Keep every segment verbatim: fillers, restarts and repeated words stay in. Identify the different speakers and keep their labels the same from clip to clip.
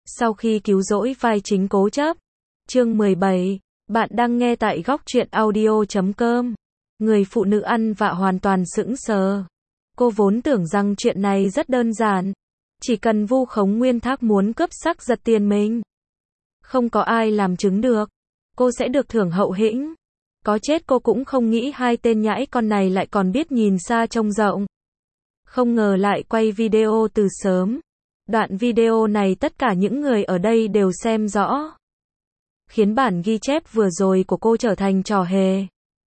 Speaker 1: Sau khi cứu rỗi vai chính cố chấp. Chương mười bảy. Bạn đang nghe tại góc truyện audio chấm com. Người phụ nữ ăn vạ hoàn toàn sững sờ. Cô vốn tưởng rằng chuyện này rất đơn giản. Chỉ cần vu khống Nguyên Thác muốn cướp sắc giật tiền mình. Không có ai làm chứng được. Cô sẽ được thưởng hậu hĩnh. Có chết cô cũng không nghĩ hai tên nhãi con này lại còn biết nhìn xa trông rộng. Không ngờ lại quay video từ sớm. Đoạn video này tất cả những người ở đây đều xem rõ. Khiến bản ghi chép vừa rồi của cô trở thành trò hề.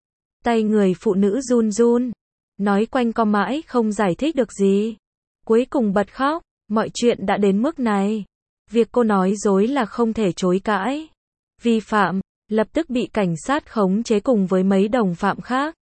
Speaker 1: Tay người phụ nữ run run. Nói quanh co mãi không giải thích được gì. Cuối cùng bật khóc. Mọi chuyện đã đến mức này. Việc cô nói dối là không thể chối cãi. Vi phạm, lập tức bị cảnh sát khống chế cùng với mấy đồng phạm khác.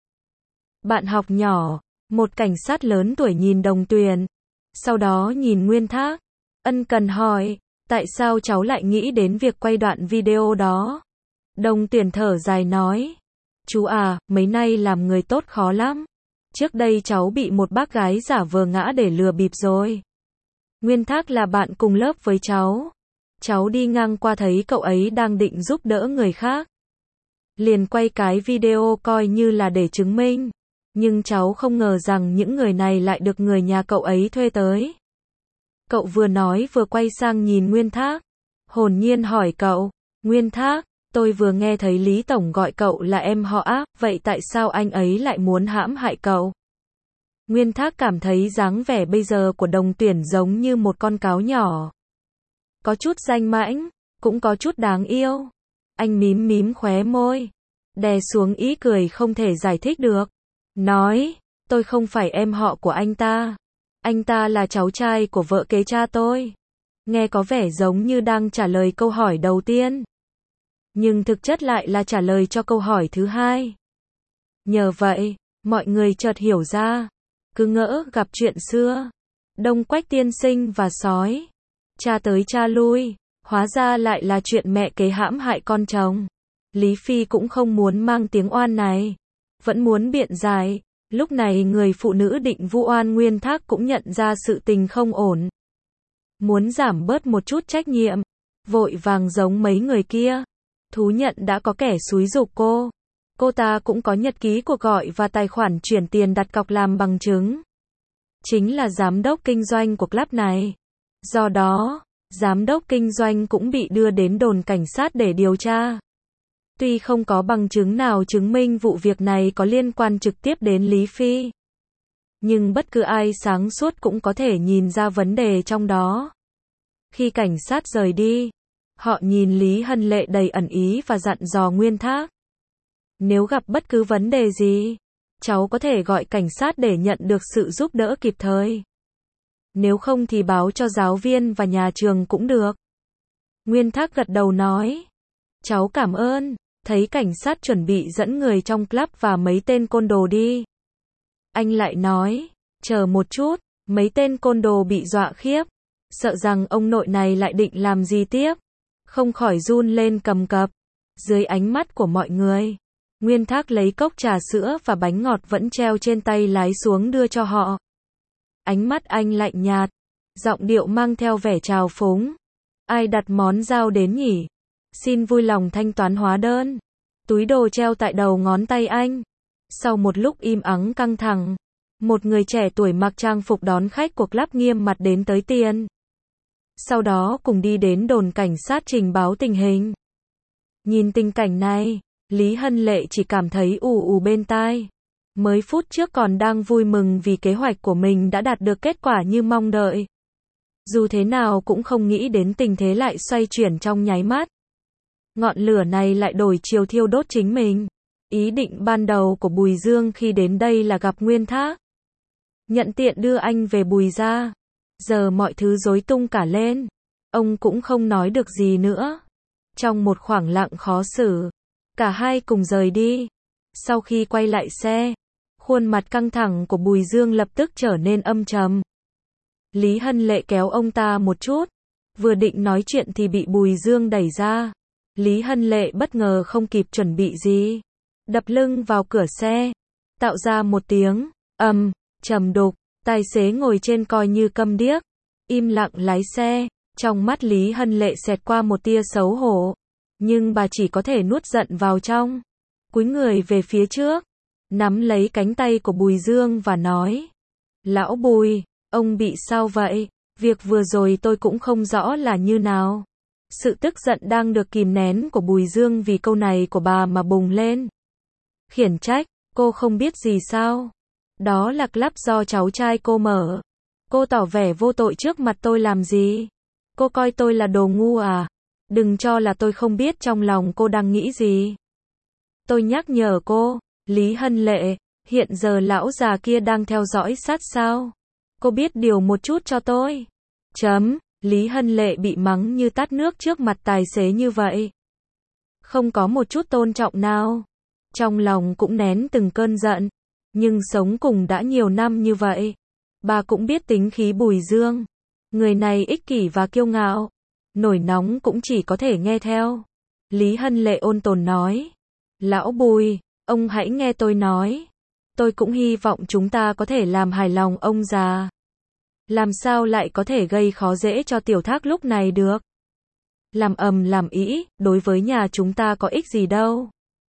Speaker 1: Bạn học nhỏ, một cảnh sát lớn tuổi nhìn Đồng Tuyền. Sau đó nhìn Nguyên Thác. Ân cần hỏi, tại sao cháu lại nghĩ đến việc quay đoạn video đó? Đồng Tuyền thở dài nói, chú à, mấy nay làm người tốt khó lắm. Trước đây cháu bị một bác gái giả vờ ngã để lừa bịp rồi. Nguyên Thác là bạn cùng lớp với cháu. Cháu đi ngang qua thấy cậu ấy đang định giúp đỡ người khác. Liền quay cái video coi như là để chứng minh. Nhưng cháu không ngờ rằng những người này lại được người nhà cậu ấy thuê tới. Cậu vừa nói vừa quay sang nhìn Nguyên Thác. Hồn nhiên hỏi cậu, Nguyên Thác, tôi vừa nghe thấy Lý Tổng gọi cậu là em họ ác, vậy tại sao anh ấy lại muốn hãm hại cậu? Nguyên Thác cảm thấy dáng vẻ bây giờ của Đồng Tuyển giống như một con cáo nhỏ. Có chút danh mãnh, cũng có chút đáng yêu. Anh mím mím khóe môi, đè xuống ý cười không thể giải thích được. Nói, tôi không phải em họ của anh ta. Anh ta là cháu trai của vợ kế cha tôi. Nghe có vẻ giống như đang trả lời câu hỏi đầu tiên. Nhưng thực chất lại là trả lời cho câu hỏi thứ hai. Nhờ vậy, mọi người chợt hiểu ra. Cứ ngỡ gặp chuyện xưa. Đông Quách tiên sinh và sói. Cha tới cha lui. Hóa ra lại là chuyện mẹ kế hãm hại con chồng. Lý Phi cũng không muốn mang tiếng oan này. Vẫn muốn biện giải. Lúc này người phụ nữ định vu oan Nguyên Thác cũng nhận ra sự tình không ổn. Muốn giảm bớt một chút trách nhiệm. Vội vàng giống mấy người kia. Thú nhận đã có kẻ xúi giục cô. Cô ta cũng có nhật ký cuộc gọi và tài khoản chuyển tiền đặt cọc làm bằng chứng. Chính là giám đốc kinh doanh của club này. Do đó, giám đốc kinh doanh cũng bị đưa đến đồn cảnh sát để điều tra. Tuy không có bằng chứng nào chứng minh vụ việc này có liên quan trực tiếp đến Lý Phi. Nhưng bất cứ ai sáng suốt cũng có thể nhìn ra vấn đề trong đó. Khi cảnh sát rời đi, họ nhìn Lý Hân Lệ đầy ẩn ý và dặn dò Nguyên Thác. Nếu gặp bất cứ vấn đề gì, cháu có thể gọi cảnh sát để nhận được sự giúp đỡ kịp thời. Nếu không thì báo cho giáo viên và nhà trường cũng được. Nguyên Thác gật đầu nói. Cháu cảm ơn. Thấy cảnh sát chuẩn bị dẫn người trong club và mấy tên côn đồ đi. Anh lại nói, chờ một chút, mấy tên côn đồ bị dọa khiếp. Sợ rằng ông nội này lại định làm gì tiếp. Không khỏi run lên cầm cập. Dưới ánh mắt của mọi người, Nguyên Thác lấy cốc trà sữa và bánh ngọt vẫn treo trên tay lái xuống đưa cho họ. Ánh mắt anh lạnh nhạt, giọng điệu mang theo vẻ trào phúng. Ai đặt món giao đến nhỉ? Xin vui lòng thanh toán hóa đơn. Túi đồ treo tại đầu ngón tay anh. Sau một lúc im ắng căng thẳng, một người trẻ tuổi mặc trang phục đón khách của club nghiêm mặt đến tới tiền. Sau đó cùng đi đến đồn cảnh sát trình báo tình hình. Nhìn tình cảnh này, Lý Hân Lệ chỉ cảm thấy ù ù bên tai. Mới phút trước còn đang vui mừng vì kế hoạch của mình đã đạt được kết quả như mong đợi. Dù thế nào cũng không nghĩ đến tình thế lại xoay chuyển trong nháy mắt. Ngọn lửa này lại đổi chiều thiêu đốt chính mình. Ý định ban đầu của Bùi Dương khi đến đây là gặp Nguyên Thác. Nhận tiện đưa anh về Bùi gia. Giờ mọi thứ rối tung cả lên. Ông cũng không nói được gì nữa. Trong một khoảng lặng khó xử, cả hai cùng rời đi. Sau khi quay lại xe, khuôn mặt căng thẳng của Bùi Dương lập tức trở nên âm trầm. Lý Hân Lệ kéo ông ta một chút. Vừa định nói chuyện thì bị Bùi Dương đẩy ra. Lý Hân Lệ bất ngờ không kịp chuẩn bị gì. Đập lưng vào cửa xe. Tạo ra một tiếng ầm, trầm đục. Tài xế ngồi trên coi như câm điếc. Im lặng lái xe. Trong mắt Lý Hân Lệ xẹt qua một tia xấu hổ, nhưng bà chỉ có thể nuốt giận vào trong, cúi người về phía trước, nắm lấy cánh tay của Bùi Dương và nói: Lão Bùi, ông bị sao vậy? Việc vừa rồi tôi cũng không rõ là như nào. Sự tức giận đang được kìm nén của Bùi Dương vì câu này của bà mà bùng lên. Khiển trách, cô không biết gì sao? Đó là club do cháu trai cô mở. Cô tỏ vẻ vô tội trước mặt tôi làm gì? Cô coi tôi là đồ ngu à? Đừng cho là tôi không biết trong lòng cô đang nghĩ gì. Tôi nhắc nhở cô, Lý Hân Lệ, hiện giờ lão già kia đang theo dõi sát sao? Cô biết điều một chút cho tôi. Chấm, Lý Hân Lệ bị mắng như tát nước trước mặt tài xế như vậy. Không có một chút tôn trọng nào. Trong lòng cũng nén từng cơn giận. Nhưng sống cùng đã nhiều năm như vậy. Bà cũng biết tính khí Bùi Dương. Người này ích kỷ và kiêu ngạo. Nổi nóng cũng chỉ có thể nghe theo. Lý Hân Lệ ôn tồn nói. Lão Bùi, ông hãy nghe tôi nói. Tôi cũng hy vọng chúng ta có thể làm hài lòng ông già. Làm sao lại có thể gây khó dễ cho Tiểu Thác lúc này được? Làm ầm làm ĩ, đối với nhà chúng ta có ích gì đâu.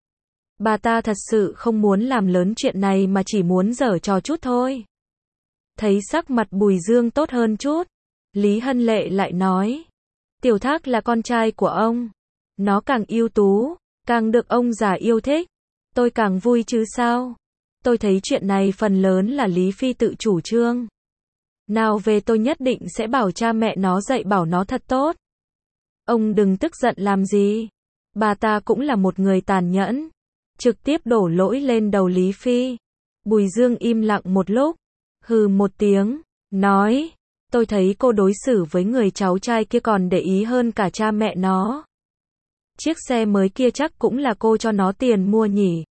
Speaker 1: Bà ta thật sự không muốn làm lớn chuyện này mà chỉ muốn giở trò chút thôi. Thấy sắc mặt Bùi Dương tốt hơn chút, Lý Hân Lệ lại nói. Tiểu Thác là con trai của ông. Nó càng ưu tú, càng được ông già yêu thích. Tôi càng vui chứ sao? Tôi thấy chuyện này phần lớn là Lý Phi tự chủ trương. Nào về tôi nhất định sẽ bảo cha mẹ nó dạy bảo nó thật tốt. Ông đừng tức giận làm gì. Bà ta cũng là một người tàn nhẫn. Trực tiếp đổ lỗi lên đầu Lý Phi. Bùi Dương im lặng một lúc. Hừ một tiếng. Nói. Tôi thấy cô đối xử với người cháu trai kia còn để ý hơn cả cha mẹ nó. Chiếc xe mới kia chắc cũng là cô cho nó tiền mua nhỉ.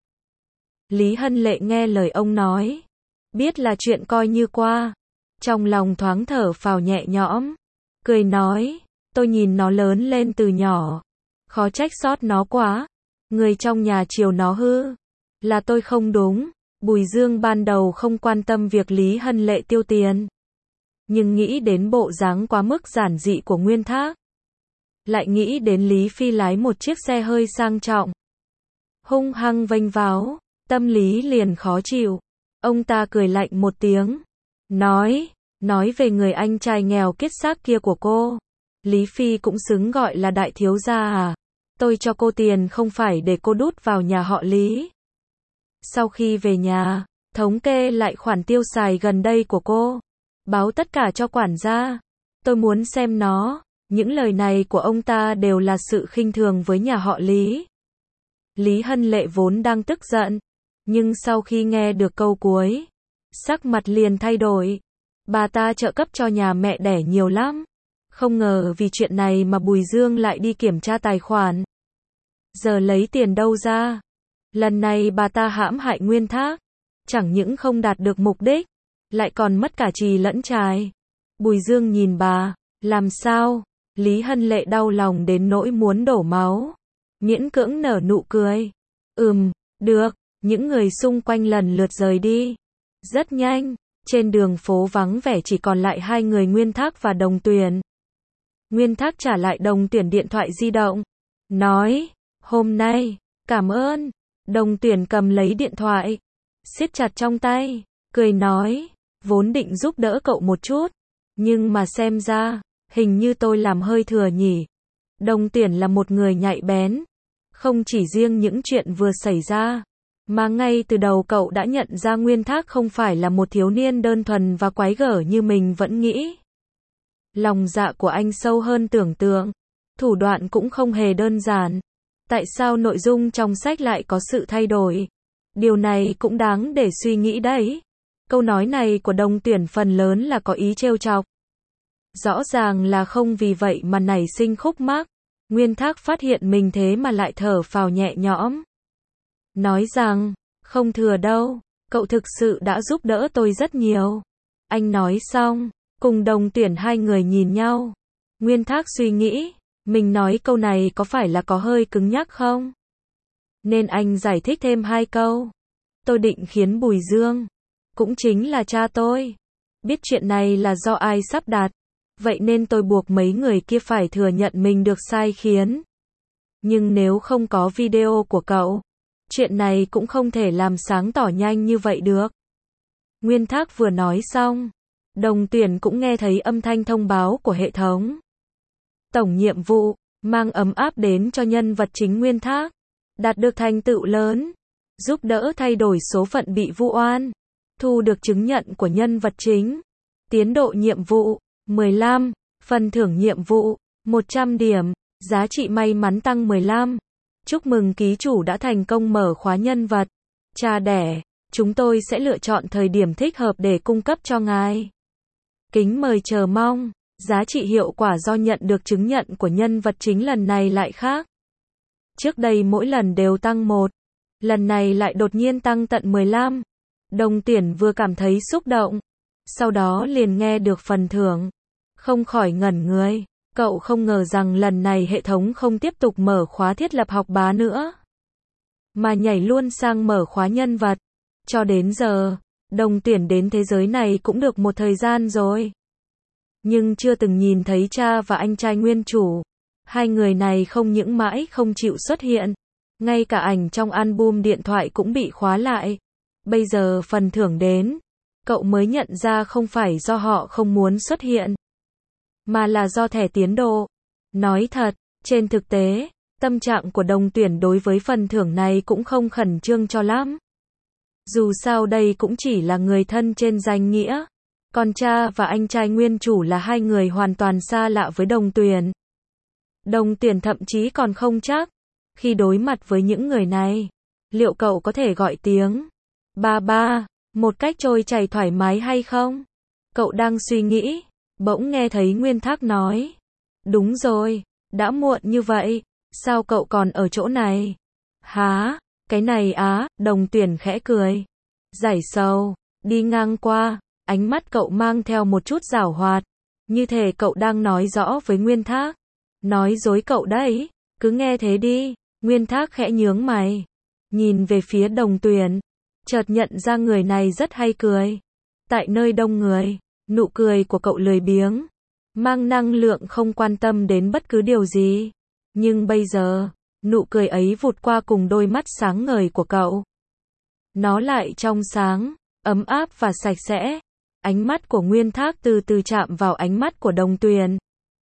Speaker 1: Lý Hân Lệ nghe lời ông nói. Biết là chuyện coi như qua. Trong lòng thoáng thở phào nhẹ nhõm. Cười nói. Tôi nhìn nó lớn lên từ nhỏ. Khó trách sót nó quá. Người trong nhà chiều nó hư. Là tôi không đúng. Bùi Dương ban đầu không quan tâm việc Lý Hân Lệ tiêu tiền. Nhưng nghĩ đến bộ dáng quá mức giản dị của Nguyên Thác. Lại nghĩ đến Lý Phi lái một chiếc xe hơi sang trọng. Hung hăng vênh váo. Tâm lý liền khó chịu. Ông ta cười lạnh một tiếng. Nói. Nói về người anh trai nghèo kiết xác kia của cô. Lý Phi cũng xứng gọi là đại thiếu gia à? Tôi cho cô tiền không phải để cô đút vào nhà họ Lý. Sau khi về nhà, thống kê lại khoản tiêu xài gần đây của cô. Báo tất cả cho quản gia. Tôi muốn xem nó. Những lời này của ông ta đều là sự khinh thường với nhà họ Lý. Lý Hân Lệ vốn đang tức giận. Nhưng sau khi nghe được câu cuối, sắc mặt liền thay đổi. Bà ta trợ cấp cho nhà mẹ đẻ nhiều lắm. Không ngờ vì chuyện này mà Bùi Dương lại đi kiểm tra tài khoản. Giờ lấy tiền đâu ra? Lần này bà ta hãm hại Nguyên Thác. Chẳng những không đạt được mục đích, lại còn mất cả trì lẫn trài. Bùi Dương nhìn bà. Làm sao? Lý Hân Lệ đau lòng đến nỗi muốn đổ máu. Miễn cưỡng nở nụ cười. Ừm, được. Những người xung quanh lần lượt rời đi. Rất nhanh. Trên đường phố vắng vẻ chỉ còn lại hai người Nguyên Thác và Đồng Tuyển. Nguyên Thác trả lại Đồng Tuyển điện thoại di động. Nói, hôm nay, cảm ơn. Đồng Tuyển cầm lấy điện thoại. Siết chặt trong tay. Cười nói, vốn định giúp đỡ cậu một chút. Nhưng mà xem ra, hình như tôi làm hơi thừa nhỉ. Đồng Tuyển là một người nhạy bén. Không chỉ riêng những chuyện vừa xảy ra. Mà ngay từ đầu cậu đã nhận ra Nguyên Thác không phải là một thiếu niên đơn thuần và quái gở như mình vẫn nghĩ. Lòng dạ của anh sâu hơn tưởng tượng. Thủ đoạn cũng không hề đơn giản. Tại sao nội dung trong sách lại có sự thay đổi? Điều này cũng đáng để suy nghĩ đấy. Câu nói này của Đồng Tuyển phần lớn là có ý trêu chọc. Rõ ràng là không vì vậy mà nảy sinh khúc mắc. Nguyên Thác phát hiện mình thế mà lại thở phào nhẹ nhõm. Nói rằng, không thừa đâu, cậu thực sự đã giúp đỡ tôi rất nhiều. Anh nói xong, cùng Đồng Tuyển hai người nhìn nhau. Nguyên Thác suy nghĩ, mình nói câu này có phải là có hơi cứng nhắc không? Nên anh giải thích thêm hai câu. Tôi định khiến Bùi Dương, cũng chính là cha tôi, biết chuyện này là do ai sắp đặt. vậy nên tôi buộc mấy người kia phải thừa nhận mình được sai khiến. Nhưng nếu không có video của cậu, chuyện này cũng không thể làm sáng tỏ nhanh như vậy được. Nguyên Thác vừa nói xong, Đồng Tuyển cũng nghe thấy âm thanh thông báo của hệ thống. Tổng nhiệm vụ, mang ấm áp đến cho nhân vật chính Nguyên Thác, đạt được thành tựu lớn, giúp đỡ thay đổi số phận bị vu oan, thu được chứng nhận của nhân vật chính. Tiến độ nhiệm vụ, mười lăm, phần thưởng nhiệm vụ, một trăm điểm, giá trị may mắn tăng mười lăm. Chúc mừng ký chủ đã thành công mở khóa nhân vật. Cha đẻ, chúng tôi sẽ lựa chọn thời điểm thích hợp để cung cấp cho ngài. Kính mời chờ mong. Giá trị hiệu quả do nhận được chứng nhận của nhân vật chính lần này lại khác. Trước đây mỗi lần đều tăng một, lần này lại đột nhiên tăng tận mười lăm. Đồng Tuyển vừa cảm thấy xúc động, sau đó liền nghe được phần thưởng, không khỏi ngẩn người. Cậu không ngờ rằng lần này hệ thống không tiếp tục mở khóa thiết lập học bá nữa, mà nhảy luôn sang mở khóa nhân vật. Cho đến giờ, Đồng Tuyển đến thế giới này cũng được một thời gian rồi, nhưng chưa từng nhìn thấy cha và anh trai nguyên chủ. Hai người này không những mãi không chịu xuất hiện, ngay cả ảnh trong album điện thoại cũng bị khóa lại. Bây giờ phần thưởng đến, cậu mới nhận ra không phải do họ không muốn xuất hiện, mà là do thẻ tiến độ. Nói thật, trên thực tế, tâm trạng của Đồng Tuyển đối với phần thưởng này cũng không khẩn trương cho lắm. Dù sao đây cũng chỉ là người thân trên danh nghĩa, còn cha và anh trai nguyên chủ là hai người hoàn toàn xa lạ với Đồng Tuyển. Đồng Tuyển thậm chí còn không chắc, khi đối mặt với những người này, liệu cậu có thể gọi tiếng ba ba một cách trôi chảy thoải mái hay không? Cậu đang suy nghĩ, bỗng nghe thấy Nguyên Thác nói, đúng rồi, đã muộn như vậy, sao cậu còn ở chỗ này? Hả, cái này á, Đồng Tuyển khẽ cười, giải sầu, đi ngang qua, ánh mắt cậu mang theo một chút giảo hoạt, như thể cậu đang nói rõ với Nguyên Thác. Nói dối cậu đấy, cứ nghe thế đi. Nguyên Thác khẽ nhướng mày, nhìn về phía Đồng Tuyển, chợt nhận ra người này rất hay cười. Tại nơi đông người, nụ cười của cậu lười biếng, mang năng lượng không quan tâm đến bất cứ điều gì. Nhưng bây giờ, nụ cười ấy vụt qua cùng đôi mắt sáng ngời của cậu. Nó lại trong sáng, ấm áp và sạch sẽ. Ánh mắt của Nguyên Thác từ từ chạm vào ánh mắt của Đồng Tuyển.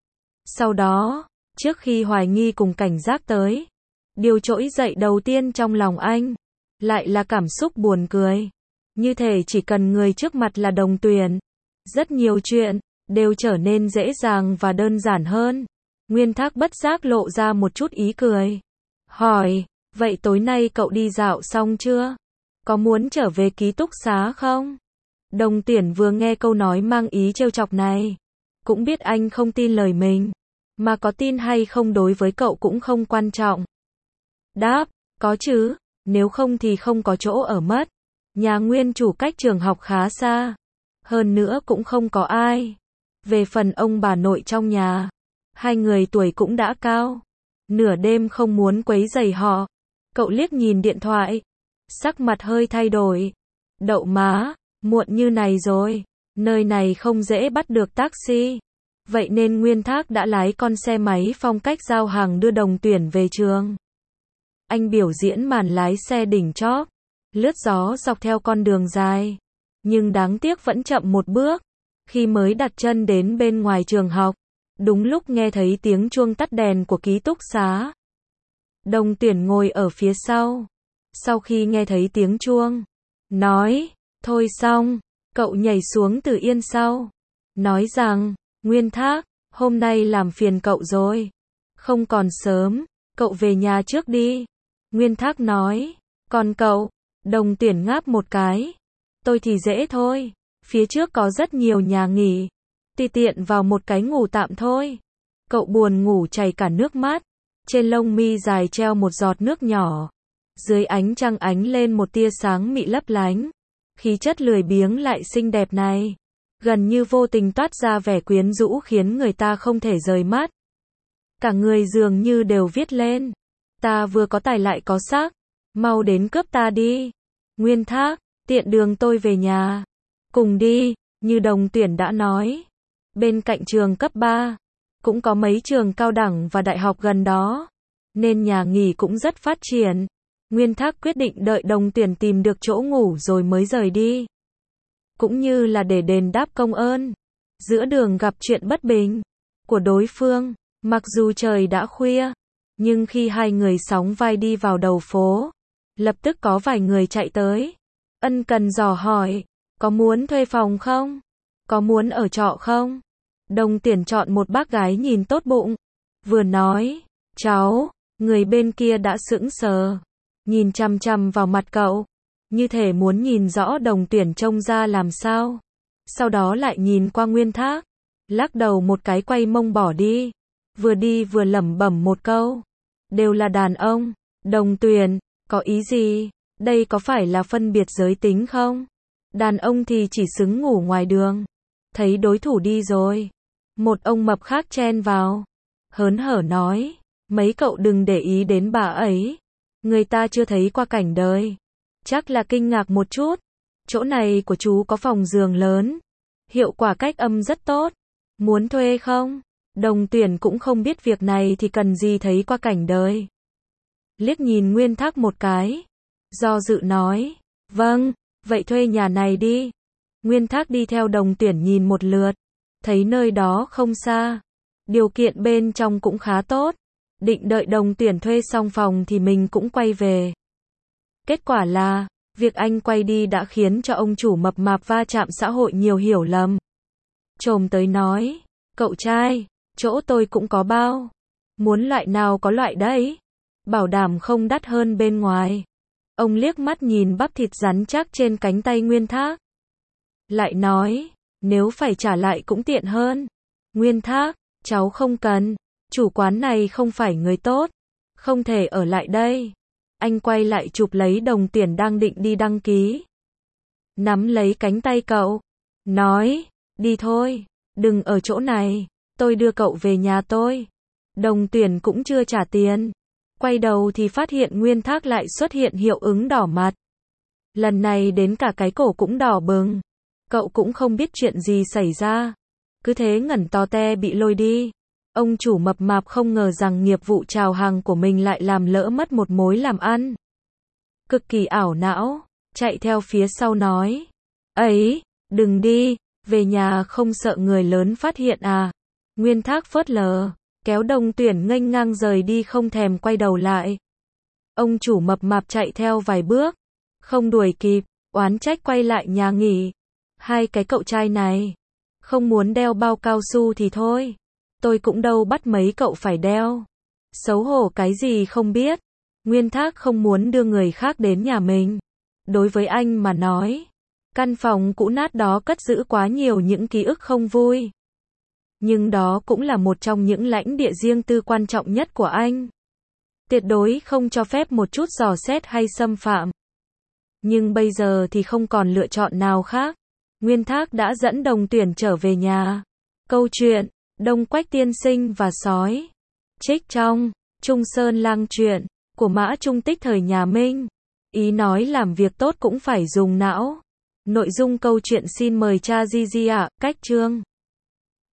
Speaker 1: Sau đó, trước khi hoài nghi cùng cảnh giác tới, điều trỗi dậy đầu tiên trong lòng anh, lại là cảm xúc buồn cười. Như thể chỉ cần người trước mặt là Đồng Tuyển, rất nhiều chuyện, đều trở nên dễ dàng và đơn giản hơn. Nguyên Thác bất giác lộ ra một chút ý cười. Hỏi, vậy tối nay cậu đi dạo xong chưa? Có muốn trở về ký túc xá không? Đồng Tuyển vừa nghe câu nói mang ý trêu chọc này, cũng biết anh không tin lời mình, mà có tin hay không đối với cậu cũng không quan trọng. Đáp, có chứ, nếu không thì không có chỗ ở mất. Nhà nguyên chủ cách trường học khá xa, hơn nữa cũng không có ai. Về phần ông bà nội trong nhà, hai người tuổi cũng đã cao, nửa đêm không muốn quấy rầy họ. Cậu liếc nhìn điện thoại, sắc mặt hơi thay đổi. Đậu má, muộn như này rồi, nơi này không dễ bắt được taxi. Vậy nên Nguyên Thác đã lái con xe máy phong cách giao hàng đưa Đồng Tuyển về trường. Anh biểu diễn màn lái xe đỉnh chóp, lướt gió dọc theo con đường dài. Nhưng đáng tiếc vẫn chậm một bước. Khi mới đặt chân đến bên ngoài trường học, đúng lúc nghe thấy tiếng chuông tắt đèn của ký túc xá. Đồng Tuyển ngồi ở phía sau. Sau khi nghe thấy tiếng chuông, nói, thôi xong, cậu nhảy xuống từ yên sau. Nói rằng, Nguyên Thác, hôm nay làm phiền cậu rồi. Không còn sớm, cậu về nhà trước đi. Nguyên Thác nói, còn cậu? Đồng Tuyển ngáp một cái. Tôi thì dễ thôi, phía trước có rất nhiều nhà nghỉ, tùy tiện vào một cái ngủ tạm thôi. Cậu buồn ngủ chảy cả nước mắt, trên lông mi dài treo một giọt nước nhỏ. Dưới ánh trăng ánh lên một tia sáng mị lấp lánh. Khí chất lười biếng lại xinh đẹp này, gần như vô tình toát ra vẻ quyến rũ khiến người ta không thể rời mắt. Cả người dường như đều viết lên, ta vừa có tài lại có sắc, mau đến cướp ta đi. Nguyên Thác, tiện đường tôi về nhà. Cùng đi, như Đồng Tuyển đã nói. Bên cạnh trường cấp ba, cũng có mấy trường cao đẳng và đại học gần đó, nên nhà nghỉ cũng rất phát triển. Nguyên Thác quyết định đợi Đồng Tuyển tìm được chỗ ngủ rồi mới rời đi. Cũng như là để đền đáp công ơn. Giữa đường gặp chuyện bất bình của đối phương, mặc dù trời đã khuya, nhưng khi hai người sóng vai đi vào đầu phố, lập tức có vài người chạy tới. Ân cần dò hỏi, có muốn thuê phòng không? Có muốn ở trọ không? Đồng Tuyển chọn một bác gái nhìn tốt bụng. Vừa nói, cháu, người bên kia đã sững sờ, nhìn chằm chằm vào mặt cậu, như thể muốn nhìn rõ Đồng Tuyển trông ra làm sao. Sau đó lại nhìn qua Nguyên Thác, lắc đầu một cái quay mông bỏ đi. Vừa đi vừa lẩm bẩm một câu, đều là đàn ông. Đồng Tuyển, có ý gì? Đây có phải là phân biệt giới tính không? Đàn ông thì chỉ xứng ngủ ngoài đường. Thấy đối thủ đi rồi, một ông mập khác chen vào, hớn hở nói, mấy cậu đừng để ý đến bà ấy, người ta chưa thấy qua cảnh đời, chắc là kinh ngạc một chút. Chỗ này của chú có phòng giường lớn, hiệu quả cách âm rất tốt, muốn thuê không? Đồng Tuyển cũng không biết việc này thì cần gì thấy qua cảnh đời. Liếc nhìn Nguyên Thác một cái, do dự nói, vâng, vậy thuê nhà này đi. Nguyên Thác đi theo Đồng Tuyển nhìn một lượt, thấy nơi đó không xa, điều kiện bên trong cũng khá tốt, định đợi Đồng Tuyển thuê xong phòng thì mình cũng quay về. Kết quả là, việc anh quay đi đã khiến cho ông chủ mập mạp va chạm xã hội nhiều hiểu lầm. Chồm tới nói, cậu trai, chỗ tôi cũng có bao, muốn loại nào có loại đấy, bảo đảm không đắt hơn bên ngoài. Ông liếc mắt nhìn bắp thịt rắn chắc trên cánh tay Nguyên Thác, lại nói, nếu phải trả lại cũng tiện hơn. Nguyên Thác, cháu không cần, chủ quán này không phải người tốt, không thể ở lại đây. Anh quay lại chụp lấy Đồng Tuyển đang định đi đăng ký, nắm lấy cánh tay cậu, nói, đi thôi, đừng ở chỗ này, tôi đưa cậu về nhà tôi. Đồng Tuyển cũng chưa trả tiền, quay đầu thì phát hiện Nguyên Thác lại xuất hiện hiệu ứng đỏ mặt. Lần này đến cả cái cổ cũng đỏ bừng. Cậu cũng không biết chuyện gì xảy ra, cứ thế ngẩn to te bị lôi đi. Ông chủ mập mạp không ngờ rằng nghiệp vụ chào hàng của mình lại làm lỡ mất một mối làm ăn. Cực kỳ ảo não, chạy theo phía sau nói, ấy, đừng đi, về nhà không sợ người lớn phát hiện à. Nguyên Thác phớt lờ, kéo Đồng Tuyển nghênh ngang rời đi không thèm quay đầu lại. Ông chủ mập mạp chạy theo vài bước, không đuổi kịp, oán trách quay lại nhà nghỉ. Hai cái cậu trai này, không muốn đeo bao cao su thì thôi, tôi cũng đâu bắt mấy cậu phải đeo. Xấu hổ cái gì không biết. Nguyên Thác không muốn đưa người khác đến nhà mình. Đối với anh mà nói, căn phòng cũ nát đó cất giữ quá nhiều những ký ức không vui. Nhưng đó cũng là một trong những lãnh địa riêng tư quan trọng nhất của anh. Tuyệt đối không cho phép một chút dò xét hay xâm phạm. Nhưng bây giờ thì không còn lựa chọn nào khác. Nguyên Thác đã dẫn Đồng Tuyển trở về nhà. Câu chuyện, Đông Quách tiên sinh và sói. Trích trong, Trung Sơn Lang truyện, của Mã Trung Tích thời nhà Minh. Ý nói làm việc tốt cũng phải dùng não. Nội dung câu chuyện xin mời cha Gigi ạ, cách chương.